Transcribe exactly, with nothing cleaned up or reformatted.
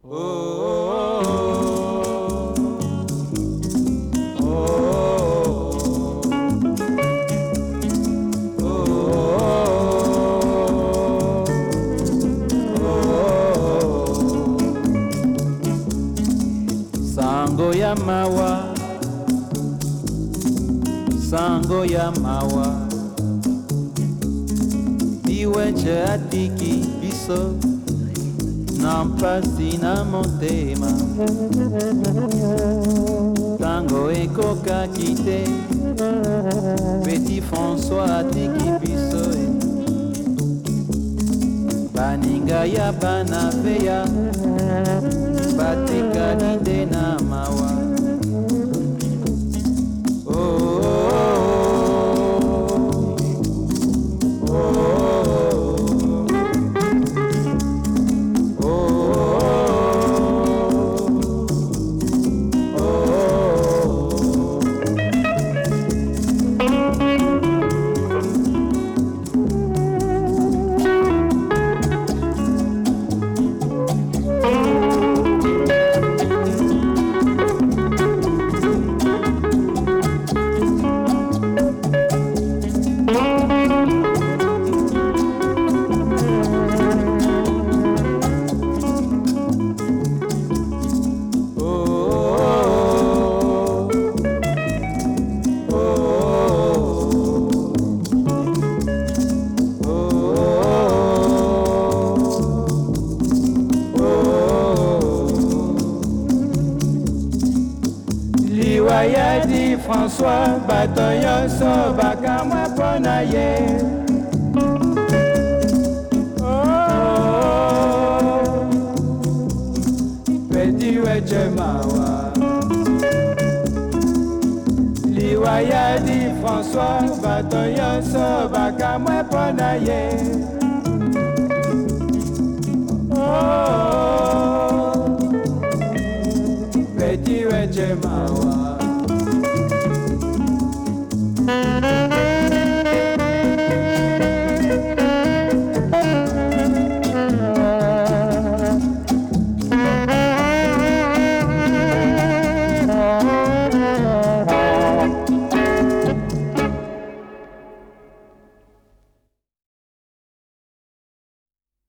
Sango ya mawa, sango ya mawa, biwenche atiki biso na mpasi na motema. Tango ekokaki te, Petit François atiki biso e. Baninga ya bana veya batikali nde na mawa. Oh, oh, oh, oh, oh, oh, oh. Liwaya di François bato nyonso bakamwa mpona ye. Oh, Petit weche mawa. Liwaya di François bato nyonso bakamwa mpona ye. Oh, Petit weche mawa.